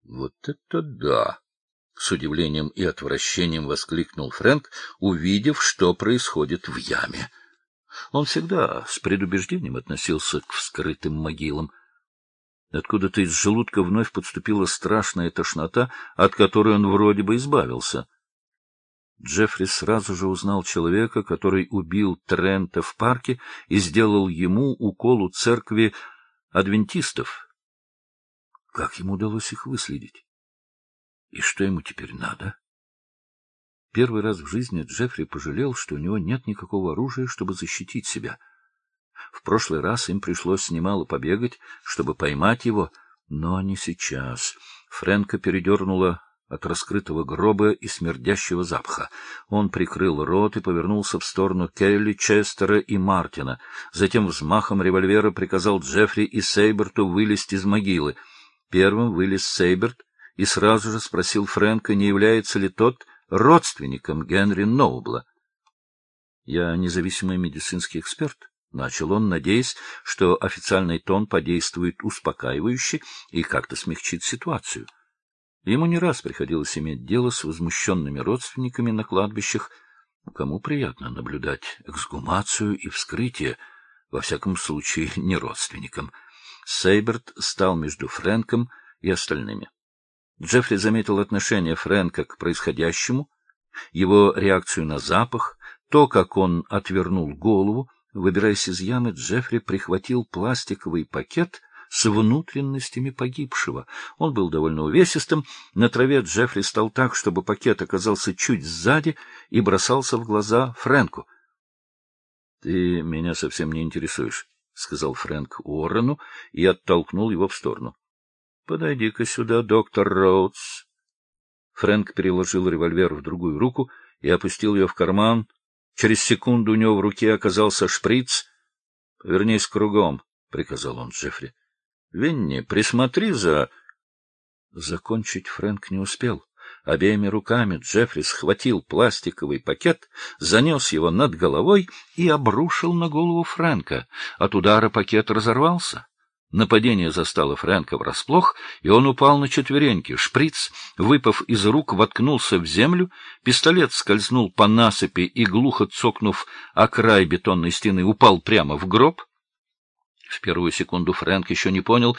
Вот это да! — с удивлением и отвращением воскликнул Фрэнк, увидев, что происходит в яме. Он всегда с предубеждением относился к вскрытым могилам. Откуда-то из желудка вновь подступила страшная тошнота, от которой он вроде бы избавился. Джеффри сразу же узнал человека, который убил Трента в парке и сделал ему укол у церкви адвентистов. Как ему удалось их выследить? И что ему теперь надо? Первый раз в жизни Джеффри пожалел, что у него нет никакого оружия, чтобы защитить себя. В прошлый раз им пришлось немало побегать, чтобы поймать его, но не сейчас. Фрэнка передернуло от раскрытого гроба и смердящего запаха. Он прикрыл рот и повернулся в сторону Келли, Честера и Мартина. Затем взмахом револьвера приказал Джеффри и Сейберту вылезть из могилы. Первым вылез Сейберт и сразу же спросил Фрэнка, не является ли тот родственником Генри Ноубла. — Я независимый медицинский эксперт, — начал он, надеясь, что официальный тон подействует успокаивающе и как-то смягчит ситуацию. Ему не раз приходилось иметь дело с возмущенными родственниками на кладбищах. Кому приятно наблюдать эксгумацию и вскрытие, во всяком случае не родственникам. Сейберт стал между Фрэнком и остальными. Джеффри заметил отношение Фрэнка к происходящему, его реакцию на запах, то, как он отвернул голову. Выбираясь из ямы, Джеффри прихватил пластиковый пакет с внутренностями погибшего. Он был довольно увесистым. На траве Джеффри стал так, чтобы пакет оказался чуть сзади и бросался в глаза Фрэнку. — Ты меня совсем не интересуешь, — сказал Фрэнк Уоррену и оттолкнул его в сторону. — Подойди-ка сюда, доктор Роудс. Фрэнк переложил револьвер в другую руку и опустил ее в карман. Через секунду у него в руке оказался шприц. — Повернись кругом, — приказал он Джеффри. — Винни, присмотри за... Закончить Фрэнк не успел. Обеими руками Джеффри схватил пластиковый пакет, занес его над головой и обрушил на голову Фрэнка. От удара пакет разорвался. Нападение застало Фрэнка врасплох, и он упал на четвереньки. Шприц, выпав из рук, воткнулся в землю, пистолет скользнул по насыпи и, глухо цокнув о край бетонной стены, упал прямо в гроб. В первую секунду Фрэнк еще не понял,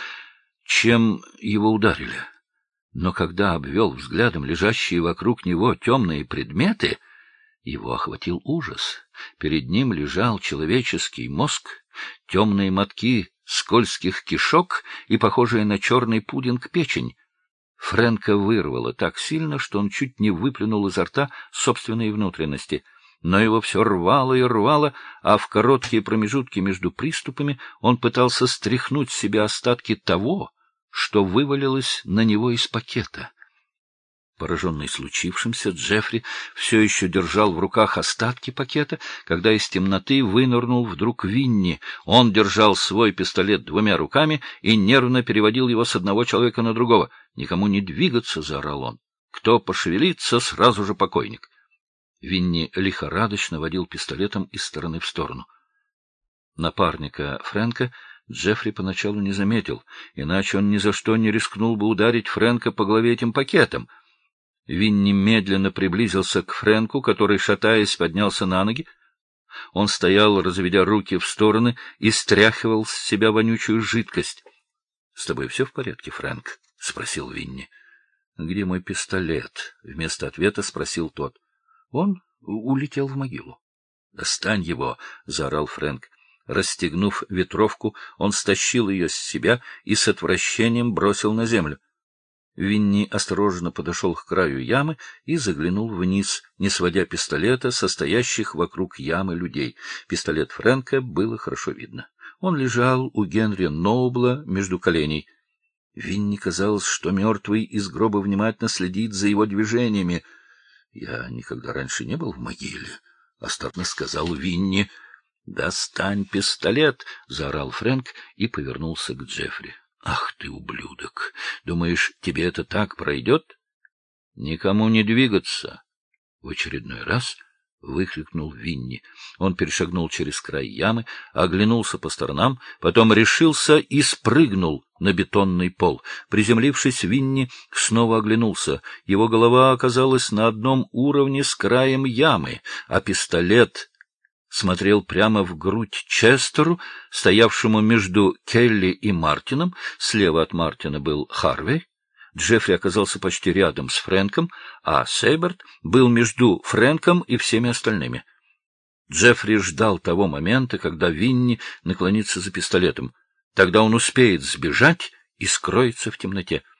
чем его ударили. Но когда обвел взглядом лежащие вокруг него темные предметы, его охватил ужас. Перед ним лежал человеческий мозг, темные мотки скользких кишок и похожая на черный пудинг печень. Фрэнка вырвало так сильно, что он чуть не выплюнул изо рта собственные внутренности. Но его все рвало и рвало, а в короткие промежутки между приступами он пытался стряхнуть с себя остатки того, что вывалилось на него из пакета. Пораженный случившимся, Джеффри все еще держал в руках остатки пакета, когда из темноты вынырнул вдруг Винни. Он держал свой пистолет двумя руками и нервно переводил его с одного человека на другого. «Никому не двигаться!» — заорал он. «Кто пошевелится, сразу же покойник!» Винни лихорадочно водил пистолетом из стороны в сторону. Напарника Фрэнка Джеффри поначалу не заметил, иначе он ни за что не рискнул бы ударить Фрэнка по голове этим пакетом. Винни медленно приблизился к Фрэнку, который, шатаясь, поднялся на ноги. Он стоял, разведя руки в стороны, и стряхивал с себя вонючую жидкость. — С тобой все в порядке, Фрэнк? — спросил Винни. — Где мой пистолет? — вместо ответа спросил тот. — Он улетел в могилу. — Достань его! — заорал Фрэнк. Расстегнув ветровку, он стащил ее с себя и с отвращением бросил на землю. Винни осторожно подошел к краю ямы и заглянул вниз, не сводя пистолета со стоящих вокруг ямы людей. Пистолет Фрэнка было хорошо видно. Он лежал у Генри Ноубла между коленей. Винни казалось, что мертвый из гроба внимательно следит за его движениями. — Я никогда раньше не был в могиле, — осторожно сказал Винни. — Достань пистолет! — заорал Фрэнк и повернулся к Джеффри. — Ах ты, ублюдок! Думаешь, тебе это так пройдет? — Никому не двигаться! В очередной раз выкрикнул Винни. Он перешагнул через край ямы, оглянулся по сторонам, потом решился и спрыгнул на бетонный пол. Приземлившись, Винни снова оглянулся. Его голова оказалась на одном уровне с краем ямы, а пистолет смотрел прямо в грудь Честеру, стоявшему между Келли и Мартином. Слева от Мартина был Харвей. Джеффри оказался почти рядом с Фрэнком, а Сейберт был между Фрэнком и всеми остальными. Джеффри ждал того момента, когда Винни наклонится за пистолетом. Тогда он успеет сбежать и скроется в темноте.